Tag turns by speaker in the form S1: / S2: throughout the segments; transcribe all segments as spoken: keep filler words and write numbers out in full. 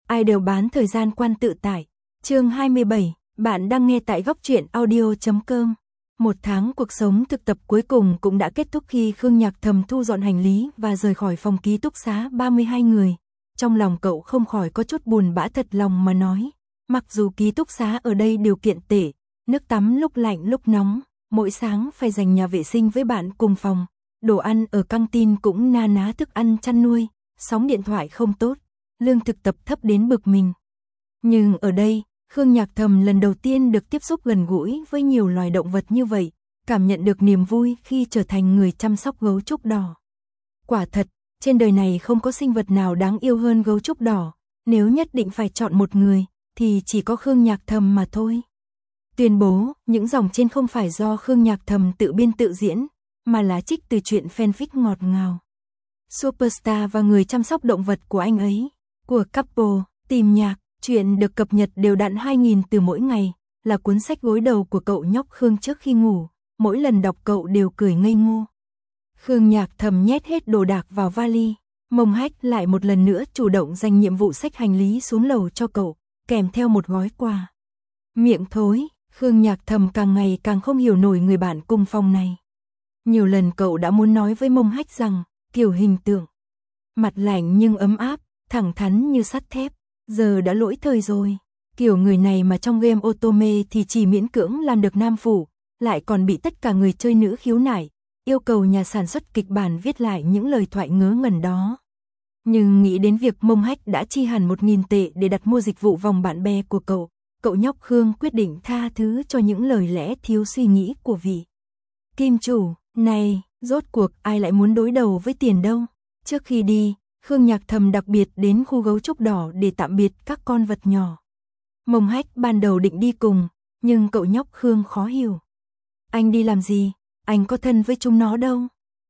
S1: ai đều bán thời gian quan tự tại. Chương hai mươi bảy, bạn đang nghe tại góc truyện audio chấm com. Một tháng cuộc sống thực tập cuối cùng cũng đã kết thúc khi Khương Nhạc Thầm thu dọn hành lý và rời khỏi phòng ký túc xá ba mươi hai người. Trong lòng cậu không khỏi có chút buồn bã, thật lòng mà nói. Mặc dù ký túc xá ở đây điều kiện tệ, nước tắm lúc lạnh lúc nóng, mỗi sáng phải dành nhà vệ sinh với bạn cùng phòng, đồ ăn ở căng tin cũng na ná thức ăn chăn nuôi, sóng điện thoại không tốt, lương thực tập thấp đến bực mình. Nhưng ở đây, Khương Nhạc Thầm lần đầu tiên được tiếp xúc gần gũi với nhiều loài động vật như vậy, cảm nhận được niềm vui khi trở thành người chăm sóc gấu trúc đỏ. Quả thật, trên đời này không có sinh vật nào đáng yêu hơn gấu trúc đỏ, nếu nhất định phải chọn một người, thì chỉ có Khương Nhạc Thầm mà thôi. Tuyên bố, những dòng trên không phải do Khương Nhạc Thầm tự biên tự diễn, mà là trích từ truyện fanfic ngọt ngào. Superstar và người chăm sóc động vật của anh ấy, của Couple, tìm nhạc, chuyện được cập nhật đều đặn hai nghìn từ mỗi ngày, là cuốn sách gối đầu của cậu nhóc Khương trước khi ngủ, mỗi lần đọc cậu đều cười ngây ngô. Khương Nhạc Thầm nhét hết đồ đạc vào vali, Mông Hách lại một lần nữa chủ động dành nhiệm vụ xách hành lý xuống lầu cho cậu, kèm theo một gói quà. Miệng thối, Khương Nhạc Thầm càng ngày càng không hiểu nổi người bạn cùng phòng này. Nhiều lần cậu đã muốn nói với Mông Hách rằng, kiểu hình tượng, mặt lạnh nhưng ấm áp, thẳng thắn như sắt thép, giờ đã lỗi thời rồi. Kiểu người này mà trong game Otome thì chỉ miễn cưỡng làm được nam phủ, lại còn bị tất cả người chơi nữ khiếu nại, yêu cầu nhà sản xuất kịch bản viết lại những lời thoại ngớ ngẩn đó. Nhưng nghĩ đến việc Mông Hách đã chi hẳn một nghìn tệ để đặt mua dịch vụ vòng bạn bè của cậu, cậu nhóc Khương quyết định tha thứ cho những lời lẽ thiếu suy nghĩ của vị kim chủ này. Rốt cuộc ai lại muốn đối đầu với tiền đâu. Trước khi đi, Khương Nhạc Thầm đặc biệt đến khu gấu trúc đỏ để tạm biệt các con vật nhỏ. Mông Hách ban đầu định đi cùng, nhưng cậu nhóc Khương khó hiểu. Anh đi làm gì? Anh có thân với chúng nó đâu.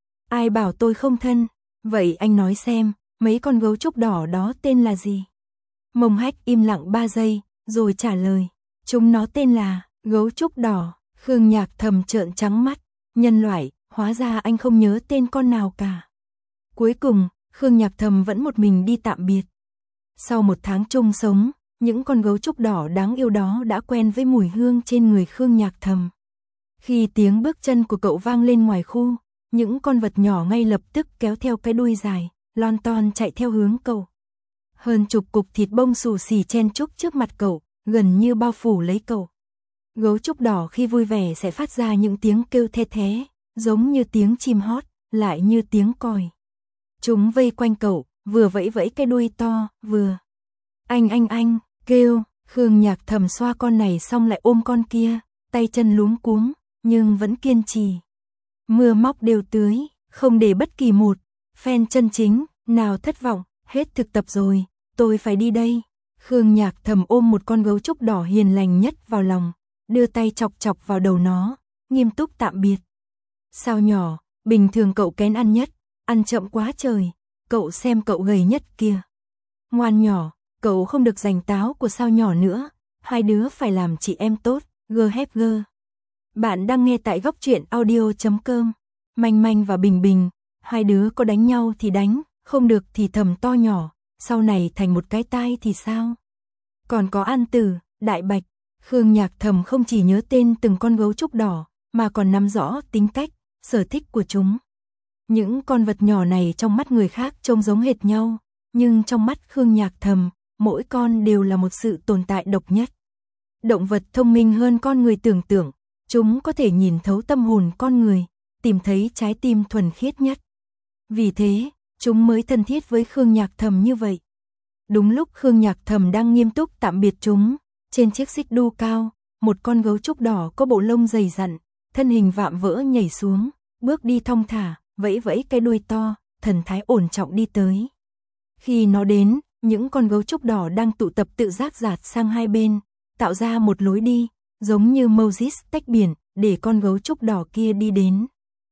S1: Ai bảo tôi không thân? Vậy anh nói xem, mấy con gấu trúc đỏ đó tên là gì? Mông Hách im lặng ba giây, rồi trả lời. Chúng nó tên là gấu trúc đỏ. Khương Nhạc Thầm trợn trắng mắt. Nhân loại, hóa ra anh không nhớ tên con nào cả. Cuối cùng, Khương Nhạc Thầm vẫn một mình đi tạm biệt. Sau một tháng chung sống, những con gấu trúc đỏ đáng yêu đó đã quen với mùi hương trên người Khương Nhạc Thầm. Khi tiếng bước chân của cậu vang lên ngoài khu, những con vật nhỏ ngay lập tức kéo theo cái đuôi dài, lon ton chạy theo hướng cậu. Hơn chục cục thịt bông xù xì chen chúc trước mặt cậu, gần như bao phủ lấy cậu. Gấu trúc đỏ khi vui vẻ sẽ phát ra những tiếng kêu the thé, giống như tiếng chim hót, lại như tiếng còi. Chúng vây quanh cậu, vừa vẫy vẫy cái đuôi to, vừa anh anh anh, kêu. Khương Nhạc Thầm xoa con này xong lại ôm con kia, tay chân luống cuống, nhưng vẫn kiên trì. Mưa móc đều tưới, không để bất kỳ một fan chân chính nào thất vọng. Hết thực tập rồi, tôi phải đi đây. Khương Nhạc Thầm ôm một con gấu trúc đỏ hiền lành nhất vào lòng, đưa tay chọc chọc vào đầu nó, nghiêm túc tạm biệt. Sao nhỏ, bình thường cậu kén ăn nhất, ăn chậm quá trời, cậu xem cậu gầy nhất kia. Ngoan nhỏ, cậu không được giành táo của sao nhỏ nữa, hai đứa phải làm chị em tốt, gơ hép gơ. Bạn đang nghe tại góc truyện audio chấm com. Manh Manh và Bình Bình, hai đứa có đánh nhau thì đánh, không được thì thầm to nhỏ, sau này thành một cái tai thì sao? Còn có An Tử, Đại Bạch. Khương Nhạc Thầm không chỉ nhớ tên từng con gấu trúc đỏ, mà còn nắm rõ tính cách, sở thích của chúng. Những con vật nhỏ này trong mắt người khác trông giống hệt nhau, nhưng trong mắt Khương Nhạc Thầm, mỗi con đều là một sự tồn tại độc nhất. Động vật thông minh hơn con người tưởng tượng, chúng có thể nhìn thấu tâm hồn con người, tìm thấy trái tim thuần khiết nhất. Vì thế, chúng mới thân thiết với Khương Nhạc Thầm như vậy. Đúng lúc Khương Nhạc Thầm đang nghiêm túc tạm biệt chúng, trên chiếc xích đu cao, một con gấu trúc đỏ có bộ lông dày dặn, thân hình vạm vỡ nhảy xuống, bước đi thong thả, vẫy vẫy cái đuôi to, thần thái ổn trọng đi tới. Khi nó đến, những con gấu trúc đỏ đang tụ tập tự giác dạt sang hai bên, tạo ra một lối đi, giống như Moses tách biển, để con gấu trúc đỏ kia đi đến.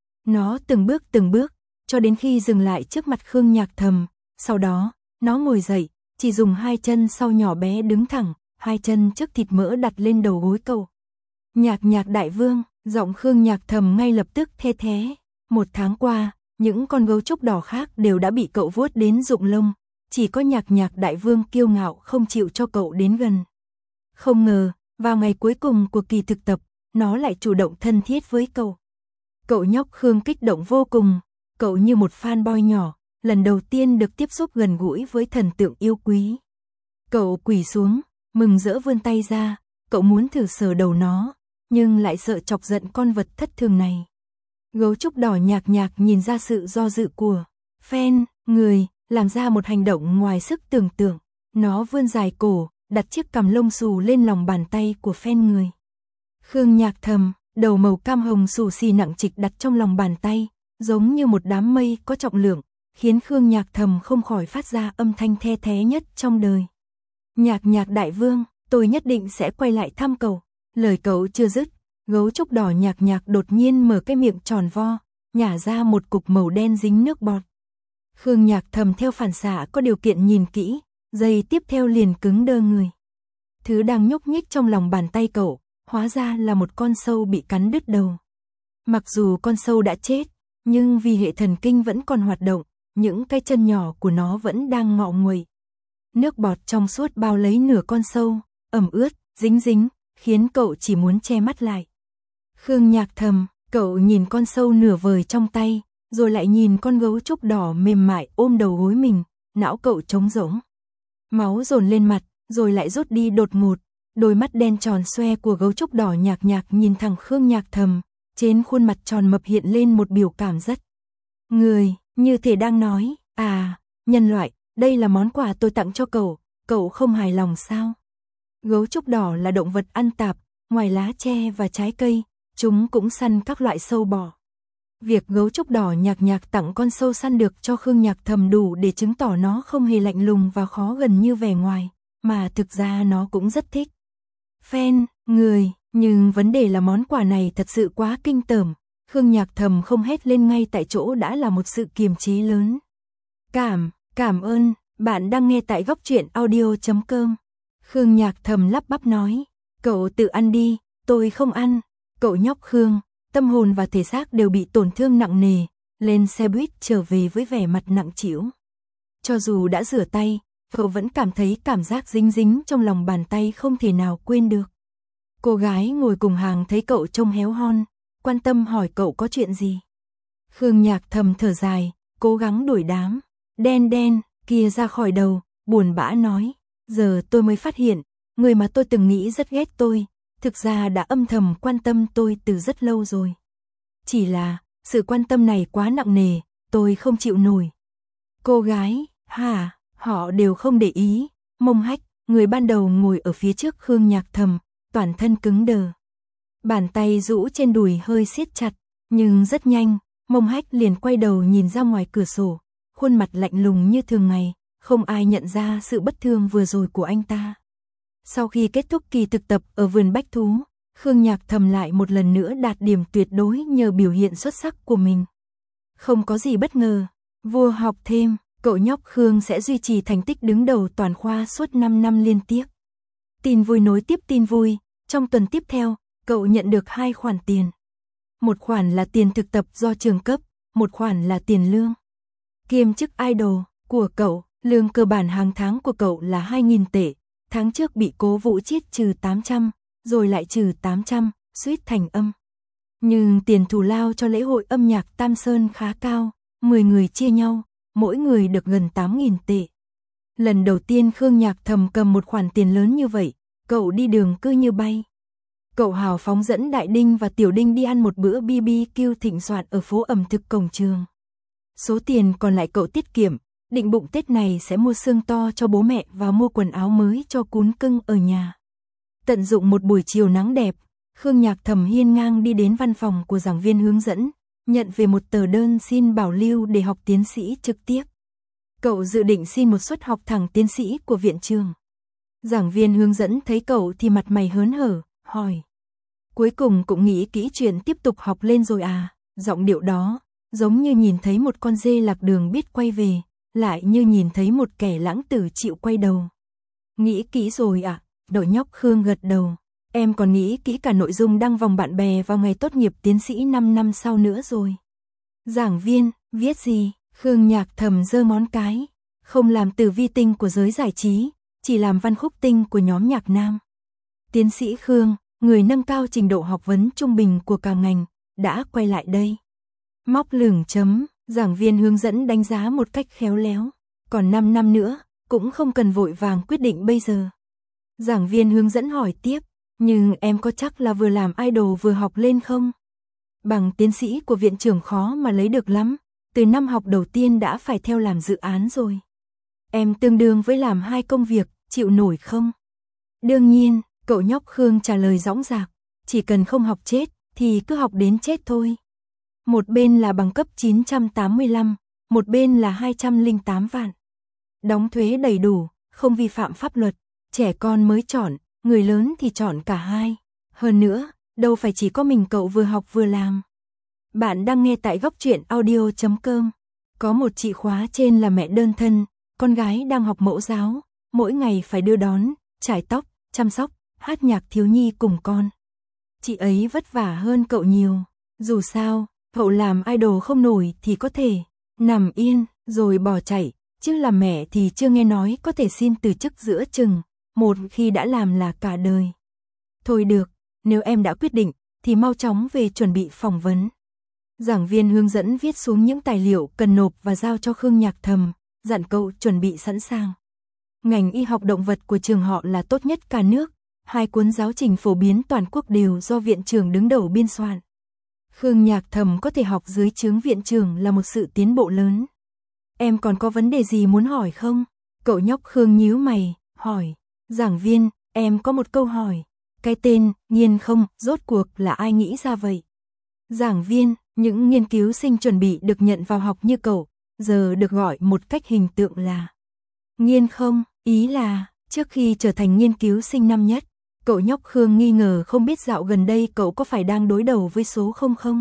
S1: Nó từng bước từng bước, cho đến khi dừng lại trước mặt Khương Nhạc Thầm, sau đó, nó ngồi dậy, chỉ dùng hai chân sau nhỏ bé đứng thẳng, hai chân trước thịt mỡ đặt lên đầu gối cậu. Nhạc Nhạc đại vương, giọng Khương Nhạc Thầm ngay lập tức the thé. Một tháng qua, những con gấu trúc đỏ khác đều đã bị cậu vuốt đến rụng lông, chỉ có Nhạc Nhạc đại vương kiêu ngạo không chịu cho cậu đến gần. Không ngờ, vào ngày cuối cùng của kỳ thực tập, nó lại chủ động thân thiết với cậu. Cậu nhóc Khương kích động vô cùng, cậu như một fanboy nhỏ, lần đầu tiên được tiếp xúc gần gũi với thần tượng yêu quý. Cậu quỳ xuống, mừng rỡ vươn tay ra, cậu muốn thử sờ đầu nó, nhưng lại sợ chọc giận con vật thất thường này. Gấu trúc đỏ Nhạc Nhạc nhìn ra sự do dự của fan, người, làm ra một hành động ngoài sức tưởng tượng. Nó vươn dài cổ, đặt chiếc cằm lông xù lên lòng bàn tay của fan người. Khương Nhạc Thầm, đầu màu cam hồng xù xì nặng trịch đặt trong lòng bàn tay, giống như một đám mây có trọng lượng, khiến Khương Nhạc Thầm không khỏi phát ra âm thanh the thé nhất trong đời. Nhạc Nhạc đại vương, tôi nhất định sẽ quay lại thăm cậu. Lời cậu chưa dứt, gấu trúc đỏ Nhạc Nhạc đột nhiên mở cái miệng tròn vo, nhả ra một cục màu đen dính nước bọt. Khương Nhạc Thầm theo phản xạ có điều kiện nhìn kỹ, giây tiếp theo liền cứng đơ người. Thứ đang nhúc nhích trong lòng bàn tay cậu, hóa ra là một con sâu bị cắn đứt đầu. Mặc dù con sâu đã chết, nhưng vì hệ thần kinh vẫn còn hoạt động, những cái chân nhỏ của nó vẫn đang ngọ nguậy. Nước bọt trong suốt bao lấy nửa con sâu, ẩm ướt, dính dính, khiến cậu chỉ muốn che mắt lại. Khương Nhạc Thầm, cậu nhìn con sâu nửa vời trong tay, rồi lại nhìn con gấu trúc đỏ mềm mại ôm đầu gối mình, não cậu trống rỗng. Máu dồn lên mặt, rồi lại rút đi đột ngột, đôi mắt đen tròn xoe của gấu trúc đỏ Nhạc Nhạc nhìn thẳng Khương Nhạc Thầm, trên khuôn mặt tròn mập hiện lên một biểu cảm rất người, như thể đang nói, à, nhân loại, đây là món quà tôi tặng cho cậu, cậu không hài lòng sao? Gấu trúc đỏ là động vật ăn tạp, ngoài lá tre và trái cây, chúng cũng săn các loại sâu bọ. Việc gấu trúc đỏ Nhạc Nhạc tặng con sâu săn được cho Khương Nhạc Thầm đủ để chứng tỏ nó không hề lạnh lùng và khó gần như vẻ ngoài, mà thực ra nó cũng rất thích fan, người, nhưng vấn đề là món quà này thật sự quá kinh tởm. Khương Nhạc Thầm không hét lên ngay tại chỗ đã là một sự kiềm chế lớn. Cảm, cảm ơn, bạn đang nghe tại góc truyện audio chấm com. Khương Nhạc Thầm lắp bắp nói, cậu tự ăn đi, tôi không ăn. Cậu nhóc Khương, tâm hồn và thể xác đều bị tổn thương nặng nề, lên xe buýt trở về với vẻ mặt nặng trĩu. Cho dù đã rửa tay, cậu vẫn cảm thấy cảm giác dính dính trong lòng bàn tay không thể nào quên được. Cô gái ngồi cùng hàng thấy cậu trông héo hon, quan tâm hỏi cậu có chuyện gì. Khương Nhạc Thầm thở dài, cố gắng đuổi đám đen đen kia ra khỏi đầu, buồn bã nói, giờ tôi mới phát hiện, người mà tôi từng nghĩ rất ghét tôi, thực ra đã âm thầm quan tâm tôi từ rất lâu rồi. Chỉ là, sự quan tâm này quá nặng nề, tôi không chịu nổi. Cô gái, hả, họ đều không để ý. Mông Hách, người ban đầu ngồi ở phía trước Khương Nhạc Thầm, toàn thân cứng đờ. Bàn tay rũ trên đùi hơi siết chặt, nhưng rất nhanh, Mông Hách liền quay đầu nhìn ra ngoài cửa sổ, khuôn mặt lạnh lùng như thường ngày, không ai nhận ra sự bất thường vừa rồi của anh ta. Sau khi kết thúc kỳ thực tập ở vườn bách thú, Khương Nhạc Thầm lại một lần nữa đạt điểm tuyệt đối nhờ biểu hiện xuất sắc của mình. Không có gì bất ngờ, vua học thêm, cậu nhóc Khương sẽ duy trì thành tích đứng đầu toàn khoa suốt năm năm liên tiếp. Tin vui nối tiếp tin vui, trong tuần tiếp theo, cậu nhận được hai khoản tiền. Một khoản là tiền thực tập do trường cấp, một khoản là tiền lương. Kiêm chức idol của cậu, lương cơ bản hàng tháng của cậu là hai nghìn tệ. Tháng trước bị Cố Vũ Chiết trừ tám trăm, rồi lại trừ tám trăm, suýt thành âm. Nhưng tiền thù lao cho lễ hội âm nhạc Tam Sơn khá cao, mười người chia nhau, mỗi người được gần tám nghìn tệ. Lần đầu tiên Khương Nhạc Thầm cầm một khoản tiền lớn như vậy, cậu đi đường cứ như bay. Cậu hào phóng dẫn Đại Đinh và Tiểu Đinh đi ăn một bữa bê bê kiu thịnh soạn ở phố ẩm thực cổng trường. Số tiền còn lại cậu tiết kiệm, định bụng Tết này sẽ mua xương to cho bố mẹ và mua quần áo mới cho cún cưng ở nhà. Tận dụng một buổi chiều nắng đẹp, Khương Nhạc Thầm hiên ngang đi đến văn phòng của giảng viên hướng dẫn, nhận về một tờ đơn xin bảo lưu để học tiến sĩ trực tiếp. Cậu dự định xin một suất học thẳng tiến sĩ của viện trường. Giảng viên hướng dẫn thấy cậu thì mặt mày hớn hở, hỏi. Cuối cùng cũng nghĩ kỹ chuyện tiếp tục học lên rồi à? Giọng điệu đó, giống như nhìn thấy một con dê lạc đường biết quay về, lại như nhìn thấy một kẻ lãng tử chịu quay đầu. Nghĩ kỹ rồi ạ, à? Đội nhóc Khương gật đầu. Em còn nghĩ kỹ cả nội dung đăng vòng bạn bè vào ngày tốt nghiệp tiến sĩ năm năm sau nữa rồi. Giảng viên, viết gì? Khương Nhạc Thầm giơ ngón cái. không làm tử vi tinh của giới giải trí, chỉ làm văn khúc tinh của nhóm nhạc nam. Tiến sĩ Khương, người nâng cao trình độ học vấn trung bình của cả ngành, đã quay lại đây. Móc lửng chấm, giảng viên hướng dẫn đánh giá một cách khéo léo. Còn năm năm nữa, cũng không cần vội vàng quyết định bây giờ. Giảng viên hướng dẫn hỏi tiếp, nhưng em có chắc là vừa làm idol vừa học lên không? Bằng tiến sĩ của viện trưởng khó mà lấy được lắm, từ năm học đầu tiên đã phải theo làm dự án rồi. Em tương đương với làm hai công việc, chịu nổi không? Đương nhiên, cậu nhóc Khương trả lời dõng dạc, chỉ cần không học chết, thì cứ học đến chết thôi. Một bên là bằng cấp chín trăm tám mươi lăm, một bên là hai trăm lẻ tám vạn. Đóng thuế đầy đủ, không vi phạm pháp luật, trẻ con mới chọn, người lớn thì chọn cả hai. Hơn nữa, đâu phải chỉ có mình cậu vừa học vừa làm. Bạn đang nghe tại góc truyện audio chấm com. Có một chị khóa trên là mẹ đơn thân, con gái đang học mẫu giáo, mỗi ngày phải đưa đón, chải tóc, chăm sóc, hát nhạc thiếu nhi cùng con. Chị ấy vất vả hơn cậu nhiều, dù sao, cậu làm idol không nổi thì có thể nằm yên rồi bỏ chạy, chứ làm mẹ thì chưa nghe nói có thể xin từ chức giữa chừng, một khi đã làm là cả đời. Thôi được, nếu em đã quyết định, thì mau chóng về chuẩn bị phỏng vấn. Giảng viên hướng dẫn viết xuống những tài liệu cần nộp và giao cho Khương Nhạc Thầm, dặn cậu chuẩn bị sẵn sàng. Ngành y học động vật của trường họ là tốt nhất cả nước, hai cuốn giáo trình phổ biến toàn quốc đều do viện trưởng đứng đầu biên soạn. Khương Nhạc Thầm có thể học dưới trướng viện trưởng là một sự tiến bộ lớn. Em còn có vấn đề gì muốn hỏi không? Cậu nhóc Khương nhíu mày, hỏi. Giảng viên, em có một câu hỏi. Cái tên, Nghiên Không, rốt cuộc là ai nghĩ ra vậy? Giảng viên, những nghiên cứu sinh chuẩn bị được nhận vào học như cậu, giờ được gọi một cách hình tượng là Nghiên Không, ý là, trước khi trở thành nghiên cứu sinh năm nhất, cậu nhóc Khương nghi ngờ không biết dạo gần đây cậu có phải đang đối đầu với số không không?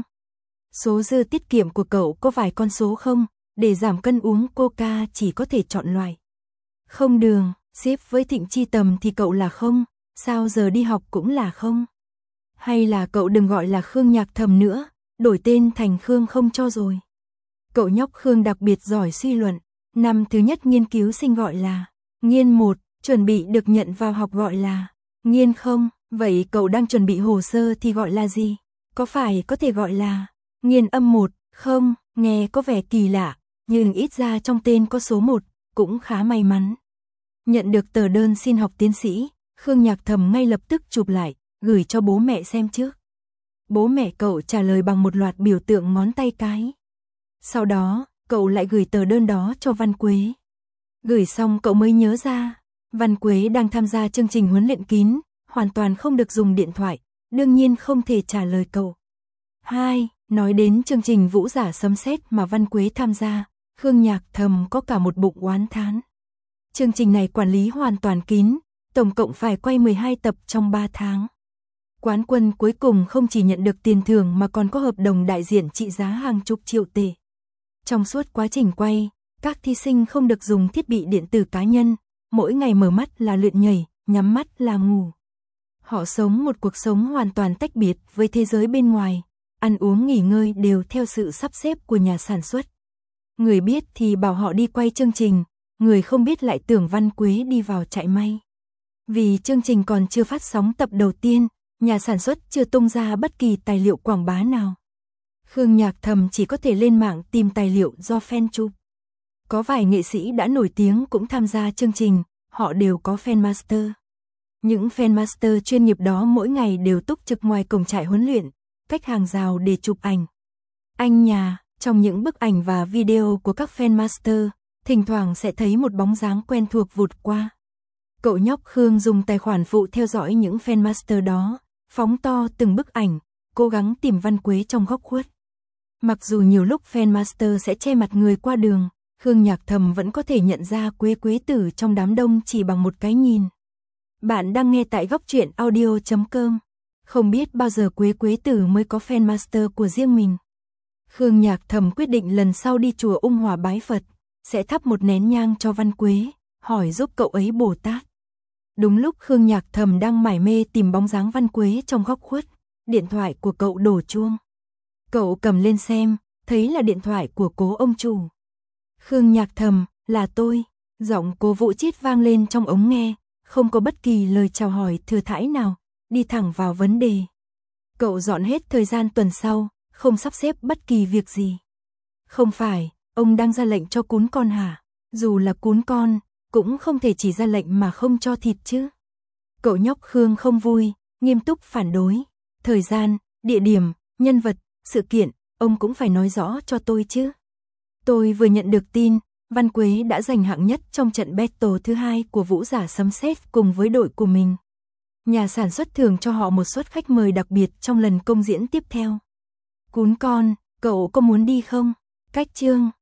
S1: Số dư tiết kiệm của cậu có vài con số không? Để giảm cân uống coca chỉ có thể chọn loại không đường, xếp với Thịnh Chi Tầm thì cậu là không, sao giờ đi học cũng là không? Hay là cậu đừng gọi là Khương Nhạc Thầm nữa, đổi tên thành Khương Không cho rồi. Cậu nhóc Khương đặc biệt giỏi suy luận, năm thứ nhất nghiên cứu sinh gọi là Nghiên một, chuẩn bị được nhận vào học gọi là Nghiên Không, vậy cậu đang chuẩn bị hồ sơ thì gọi là gì? Có phải có thể gọi là Nghiên âm một, không, nghe có vẻ kỳ lạ, nhưng ít ra trong tên có số một, cũng khá may mắn. Nhận được tờ đơn xin học tiến sĩ, Khương Nhạc Thầm ngay lập tức chụp lại, gửi cho bố mẹ xem trước. Bố mẹ cậu trả lời bằng một loạt biểu tượng ngón tay cái. Sau đó, cậu lại gửi tờ đơn đó cho Văn Quế. Gửi xong cậu mới nhớ ra, Văn Quế đang tham gia chương trình huấn luyện kín, hoàn toàn không được dùng điện thoại, đương nhiên không thể trả lời cậu. hai. Nói đến chương trình Vũ Giả Sấm Sét mà Văn Quế tham gia, Khương Nhạc Thầm có cả một bụng oán thán. Chương trình này quản lý hoàn toàn kín, tổng cộng phải quay mười hai tập trong ba tháng. Quán quân cuối cùng không chỉ nhận được tiền thưởng mà còn có hợp đồng đại diện trị giá hàng chục triệu tệ. Trong suốt quá trình quay, các thí sinh không được dùng thiết bị điện tử cá nhân, mỗi ngày mở mắt là luyện nhảy, nhắm mắt là ngủ. Họ sống một cuộc sống hoàn toàn tách biệt với thế giới bên ngoài, ăn uống nghỉ ngơi đều theo sự sắp xếp của nhà sản xuất. Người biết thì bảo họ đi quay chương trình, người không biết lại tưởng Văn Quế đi vào chạy may. Vì chương trình còn chưa phát sóng tập đầu tiên, nhà sản xuất chưa tung ra bất kỳ tài liệu quảng bá nào. Khương Nhạc Thầm chỉ có thể lên mạng tìm tài liệu do fan chụp. Có vài nghệ sĩ đã nổi tiếng cũng tham gia chương trình, họ đều có fan master. Những fan master chuyên nghiệp đó mỗi ngày đều túc trực ngoài cổng trại huấn luyện, cách hàng rào để chụp ảnh. Anh nhà, trong những bức ảnh và video của các fan master, thỉnh thoảng sẽ thấy một bóng dáng quen thuộc vụt qua. Cậu nhóc Khương dùng tài khoản phụ theo dõi những fan master đó, phóng to từng bức ảnh, cố gắng tìm Văn Quế trong góc khuất. Mặc dù nhiều lúc fan master sẽ che mặt người qua đường, Khương Nhạc Thầm vẫn có thể nhận ra Quế Quế Tử trong đám đông chỉ bằng một cái nhìn. Bạn đang nghe tại góc truyện audio chấm com. Không biết bao giờ Quế Quế Tử mới có fan master của riêng mình. Khương Nhạc Thầm quyết định lần sau đi chùa Ung Hòa bái Phật, sẽ thắp một nén nhang cho Văn Quế, hỏi giúp cậu ấy Bồ Tát. Đúng lúc Khương Nhạc Thầm đang mải mê tìm bóng dáng Văn Quế trong góc khuất, điện thoại của cậu đổ chuông. Cậu cầm lên xem, thấy là điện thoại của cố ông chủ. Khương Nhạc Thầm, là tôi, Giọng Cố Vũ Chiết vang lên trong ống nghe, không có bất kỳ lời chào hỏi thừa thãi nào, đi thẳng vào vấn đề. Cậu dọn hết thời gian tuần sau, không sắp xếp bất kỳ việc gì. Không phải, ông đang ra lệnh cho cún con hả? Dù là cún con, cũng không thể chỉ ra lệnh mà không cho thịt chứ. Cậu nhóc Khương không vui, nghiêm túc phản đối. Thời gian, địa điểm, nhân vật, sự kiện, ông cũng phải nói rõ cho tôi chứ. Tôi vừa nhận được tin, Văn Quế đã giành hạng nhất trong trận battle thứ hai của Vũ Giả Sấm Sét cùng với đội của mình. Nhà sản xuất thường cho họ một suất khách mời đặc biệt trong lần công diễn tiếp theo. Cún con, cậu có muốn đi không? Cách chương